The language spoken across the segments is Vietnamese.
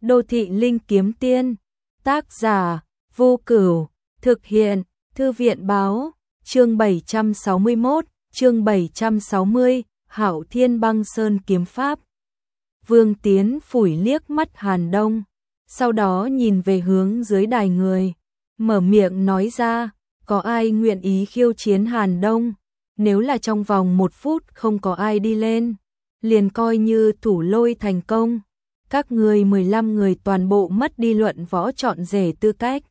Đô thị linh kiếm tiên, tác giả, Vô Cửu, thực hiện, Thư viện báo, chương 761, chương 760, Hạo Thiên Băng Sơn kiếm pháp. Vương Tiến phủi liếc mắt Hàn Đông, sau đó nhìn về hướng dưới đài người, mở miệng nói ra, có ai nguyện ý khiêu chiến Hàn Đông? Nếu là trong vòng 1 phút không có ai đi lên, liền coi như thủ lôi thành công. Các người 15 người toàn bộ mất đi luận võ chọn rể tư cách.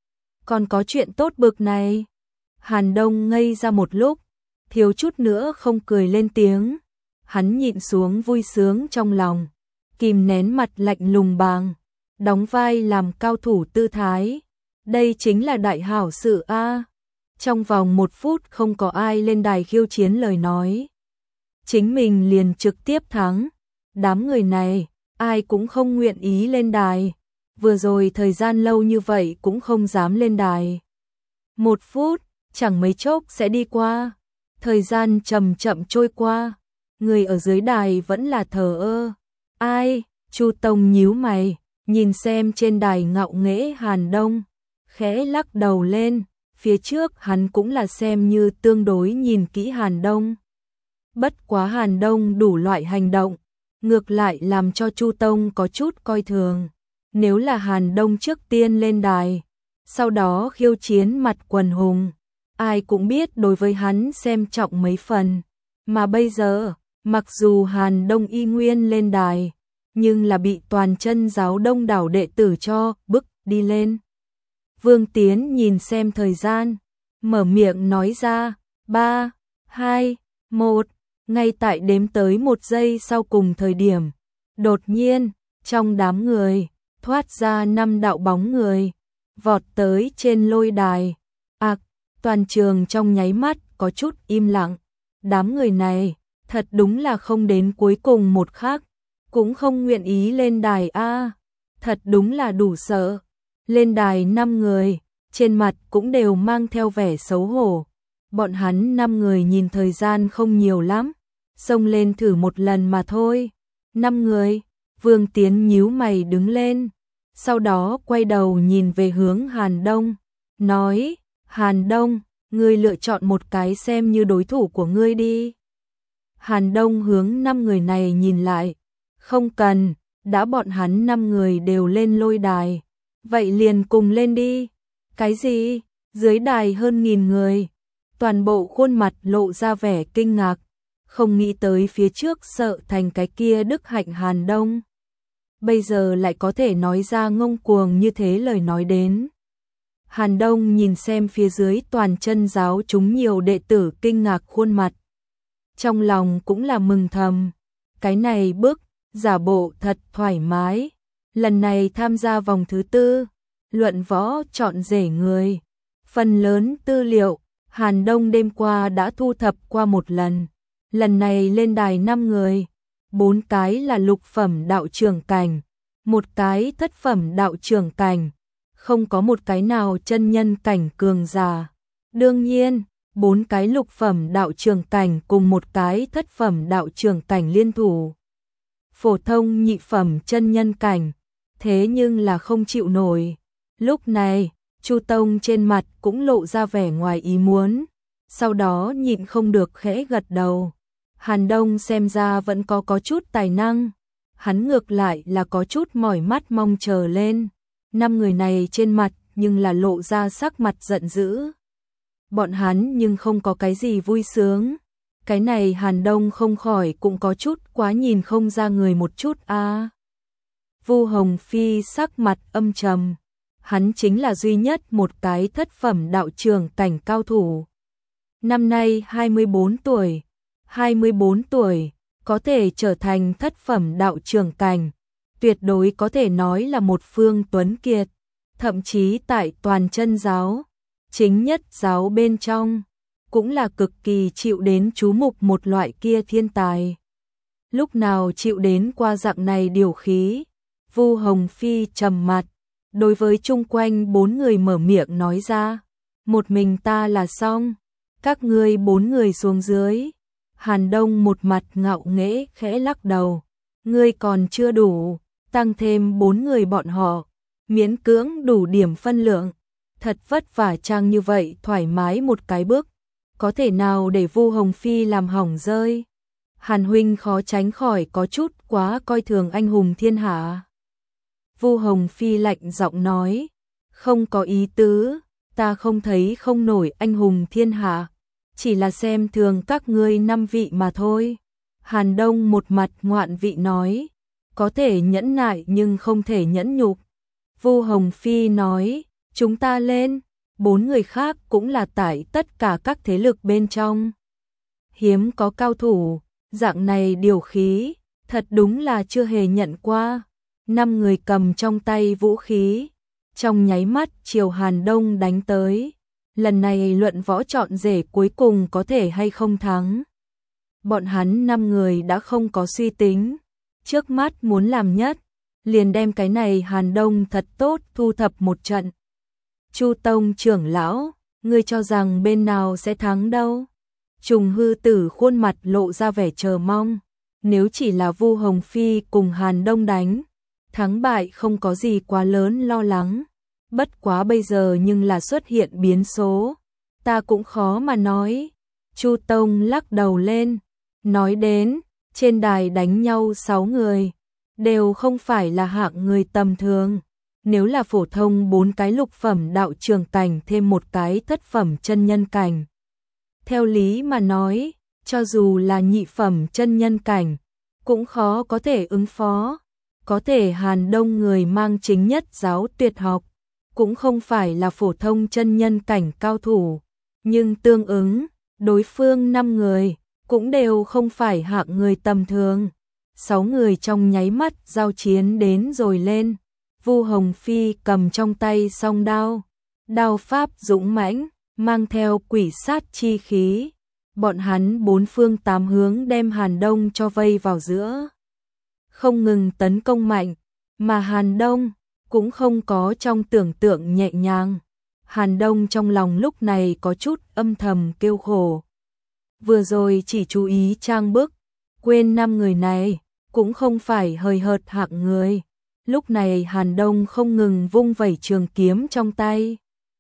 Còn có chuyện tốt bực này? Hàn Đông ngây ra một lúc, thiếu chút nữa không cười lên tiếng. Hắn nhịn xuống vui sướng trong lòng, kìm nén mặt lạnh lùng bàng, đóng vai làm cao thủ tư thái. Đây chính là đại hảo sự a. Trong vòng 1 phút không có ai lên đài khiêu chiến lời nói, chính mình liền trực tiếp thắng. Đám người này, ai cũng không nguyện ý lên đài. Vừa rồi thời gian lâu như vậy cũng không dám lên đài. 1 phút, chẳng mấy chốc sẽ đi qua. Thời gian chậm chậm trôi qua. Người ở dưới đài vẫn là thờ ơ. Ai? Chu Tông nhíu mày, nhìn xem trên đài ngạo nghễ Hàn Đông, khẽ lắc đầu lên. Phía trước hắn cũng là xem như tương đối nhìn kỹ Hàn Đông. Bất quá Hàn Đông đủ loại hành động, ngược lại làm cho Chu Tông có chút coi thường. Nếu là Hàn Đông trước tiên lên đài, sau đó khiêu chiến mặt quần hùng, ai cũng biết đối với hắn xem trọng mấy phần. Mà bây giờ, mặc dù Hàn Đông y nguyên lên đài, nhưng là bị toàn chân giáo đông đảo đệ tử cho bức đi lên. Vương Tiến nhìn xem thời gian, mở miệng nói ra, 3, 2, 1, ngay tại đếm tới 1 giây sau cùng thời điểm. Đột nhiên, trong đám người, thoát ra 5 đạo bóng người, vọt tới trên lôi đài. Toàn trường trong nháy mắt có chút im lặng. Đám người này, thật đúng là không đến cuối cùng một khắc, cũng không nguyện ý lên đài a. Thật đúng là đủ sợ. Lên đài 5 người, trên mặt cũng đều mang theo vẻ xấu hổ. Bọn hắn 5 người nhìn thời gian không nhiều lắm, xông lên thử một lần mà thôi. 5 người, Vương Tiến nhíu mày đứng lên, sau đó quay đầu nhìn về hướng Hàn Đông, nói, Hàn Đông, ngươi lựa chọn một cái xem như đối thủ của ngươi đi. Hàn Đông hướng 5 người này nhìn lại, không cần, đã bọn hắn 5 người đều lên lôi đài. Vậy liền cùng lên đi. Cái gì? Dưới đài hơn 1000 người, toàn bộ khuôn mặt lộ ra vẻ kinh ngạc, không nghĩ tới phía trước sợ thành cái kia đức hạnh Hàn Đông, bây giờ lại có thể nói ra ngông cuồng như thế lời nói đến. Hàn Đông nhìn xem phía dưới toàn chân giáo chúng nhiều đệ tử kinh ngạc khuôn mặt, trong lòng cũng là mừng thầm, cái này bức giả bộ thật thoải mái. Lần này tham gia vòng thứ 4, luận võ chọn rể người. Phần lớn tư liệu, Hàn Đông đêm qua đã thu thập qua một lần. Lần này lên đài 5 người, 4 cái là lục phẩm đạo trưởng cảnh, 1 cái thất phẩm đạo trưởng cảnh, không có một cái nào chân nhân cảnh cường giả. Đương nhiên, 4 cái lục phẩm đạo trưởng cảnh cùng 1 cái thất phẩm đạo trưởng cảnh liên thủ. Phổ thông nhị phẩm chân nhân cảnh, thế nhưng là không chịu nổi. Lúc này, Chu Tông trên mặt cũng lộ ra vẻ ngoài ý muốn, sau đó nhịn không được khẽ gật đầu. Hàn Đông xem ra vẫn có chút tài năng, hắn ngược lại là có chút mỏi mắt mong chờ lên. 5 người này trên mặt nhưng là lộ ra sắc mặt giận dữ. Bọn hắn nhưng không có cái gì vui sướng. Cái này Hàn Đông không khỏi cũng có chút quá nhìn không ra người một chút a. Vu Hồng Phi sắc mặt âm trầm, hắn chính là duy nhất một cái thất phẩm đạo trưởng cảnh cao thủ. Năm nay 24 tuổi, 24 tuổi, có thể trở thành thất phẩm đạo trưởng cảnh, tuyệt đối có thể nói là một phương tuấn kiệt, thậm chí tại toàn chân giáo, chính nhất giáo bên trong, cũng là cực kỳ chịu đến chú mục một loại kia thiên tài. Lúc nào chịu đến qua dạng này điều khí. Vu Hồng Phi trầm mặt, đối với chung quanh 4 người mở miệng nói ra, một mình ta là xong, các ngươi 4 người xuống dưới. Hàn Đông một mặt ngạo nghễ khẽ lắc đầu, ngươi còn chưa đủ, tăng thêm 4 người bọn họ, miễn cưỡng đủ điểm phân lượng. Thật vất vả trang như vậy thoải mái một cái bước, có thể nào để Vu Hồng Phi làm hỏng rơi. Hàn huynh khó tránh khỏi có chút quá coi thường anh hùng thiên hạ. Vu Hồng Phi lạnh giọng nói, không có ý tứ, ta không thấy không nổi anh hùng thiên hạ, chỉ là xem thường các ngươi 5 vị mà thôi. Hàn Đông một mặt ngoạn vị nói, có thể nhẫn nại nhưng không thể nhẫn nhục. Vu Hồng Phi nói, chúng ta lên, 4 người khác cũng là tại tất cả các thế lực bên trong. Hiếm có cao thủ, dạng này điều khí, thật đúng là chưa hề nhận qua. 5 người cầm trong tay vũ khí, trong nháy mắt chiều Hàn Đông đánh tới. Lần này luận võ chọn rể cuối cùng có thể hay không thắng. Bọn hắn 5 người đã không có suy tính, trước mắt muốn làm nhất, liền đem cái này Hàn Đông thật tốt thu thập một trận. Chu Tông trưởng lão, ngươi cho rằng bên nào sẽ thắng đâu? Trùng Hư Tử khuôn mặt lộ ra vẻ chờ mong, nếu chỉ là Vu Hồng Phi cùng Hàn Đông đánh, thắng bại không có gì quá lớn lo lắng. Bất quá bây giờ nhưng là xuất hiện biến số, ta cũng khó mà nói. Chu Tông lắc đầu lên, nói đến, trên đài đánh nhau 6 người, đều không phải là hạng người tầm thường. Nếu là phổ thông 4 cái lục phẩm đạo trường cảnh thêm một cái thất phẩm chân nhân cảnh. Theo lý mà nói, cho dù là nhị phẩm chân nhân cảnh, cũng khó có thể ứng phó. Có thể Hàn Đông người mang chính nhất giáo tuyệt học, cũng không phải là phổ thông chân nhân cảnh cao thủ, nhưng tương ứng, đối phương 5 người, cũng đều không phải hạng người tầm thường. 6 người trong nháy mắt giao chiến đến rồi lên. Vu Hồng Phi cầm trong tay song đao, đao pháp dũng mãnh, mang theo quỷ sát chi khí. Bọn hắn 4 phương 8 hướng đem Hàn Đông cho vây vào giữa. Không ngừng tấn công mạnh, mà Hàn Đông cũng không có trong tưởng tượng nhẹ nhàng. Hàn Đông trong lòng lúc này có chút âm thầm kêu khổ. Vừa rồi chỉ chú ý trang bức, quên 5 người này, cũng không phải hời hợt hạng người. Lúc này Hàn Đông không ngừng vung vẩy trường kiếm trong tay,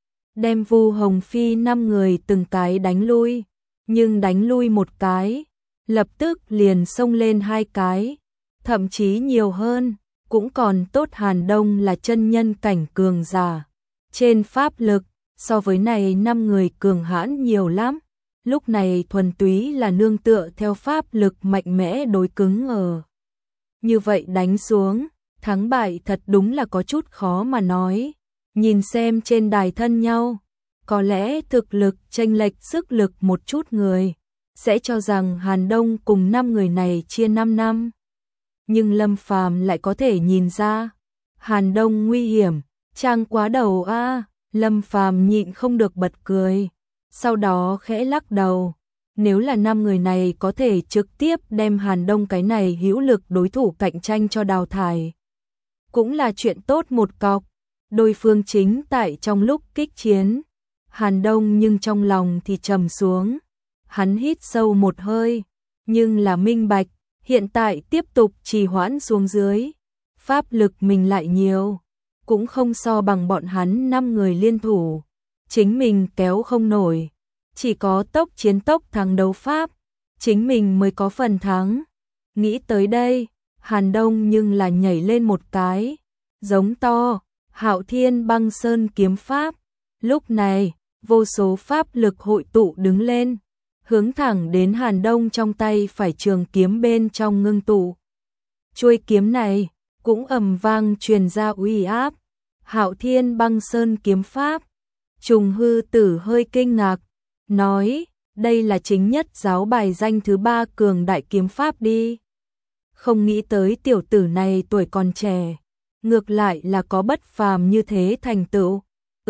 đem Vu Hồng Phi 5 người từng cái đánh lui, nhưng đánh lui một cái, lập tức liền xông lên 2 cái, thậm chí nhiều hơn, cũng còn tốt Hàn Đông là chân nhân cảnh cường giả. Trên pháp lực, so với này 5 người cường hãn nhiều lắm, lúc này thuần túy là nương tựa theo pháp lực mạnh mẽ đối cứng ở. Như vậy đánh xuống, thắng bại thật đúng là có chút khó mà nói. Nhìn xem trên đài thân nhau, có lẽ thực lực chênh lệch sức lực một chút người, sẽ cho rằng Hàn Đông cùng 5 người này chia 5 năm. Nhưng Lâm Phàm lại có thể nhìn ra, Hàn Đông nguy hiểm, trang quá đầu a. Lâm Phàm nhịn không được bật cười, sau đó khẽ lắc đầu. Nếu là 5 người này có thể trực tiếp đem Hàn Đông cái này hữu lực đối thủ cạnh tranh cho đào thải, cũng là chuyện tốt một cọc. Đối phương chính tại trong lúc kích chiến, Hàn Đông nhưng trong lòng thì trầm xuống. Hắn hít sâu một hơi, nhưng là minh bạch, hiện tại tiếp tục trì hoãn xuống dưới, pháp lực mình lại nhiều, cũng không so bằng bọn hắn 5 người liên thủ, chính mình kéo không nổi, chỉ có tốc chiến tốc thắng đấu pháp, chính mình mới có phần thắng. Nghĩ tới đây, Hàn Đông nhưng là nhảy lên một cái, giống to, Hạo Thiên Băng Sơn kiếm pháp. Lúc này, vô số pháp lực hội tụ đứng lên, hướng thẳng đến Hàn Đông trong tay phải trường kiếm bên trong ngưng tụ. Chuôi kiếm này cũng ầm vang truyền ra uy áp. Hạo Thiên Băng Sơn kiếm pháp. Trùng Hư Tử hơi kinh ngạc, nói, đây là chính nhất giáo bài danh thứ 3 cường đại kiếm pháp đi. Không nghĩ tới tiểu tử này tuổi còn trẻ, ngược lại là có bất phàm như thế thành tựu.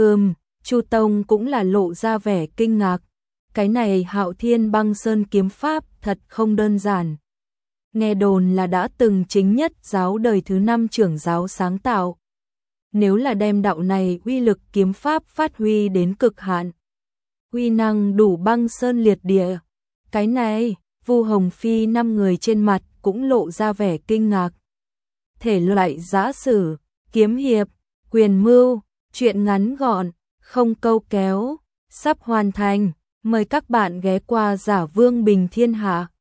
Chu Tông cũng là lộ ra vẻ kinh ngạc. Cái này Hạo Thiên Băng Sơn kiếm pháp thật không đơn giản. Nghe đồn là đã từng chính nhất giáo đời thứ 5 trưởng giáo sáng tạo. Nếu là đem đạo này uy lực kiếm pháp phát huy đến cực hạn, uy năng đủ băng sơn liệt địa. Cái này, Vu Hồng Phi 5 người trên mặt cũng lộ ra vẻ kinh ngạc. thể loại giã sử, kiếm hiệp, quyền mưu, truyện ngắn gọn, không câu kéo, sắp hoàn thành. Mời các bạn ghé qua Giả Vương Bình Thiên Hạ.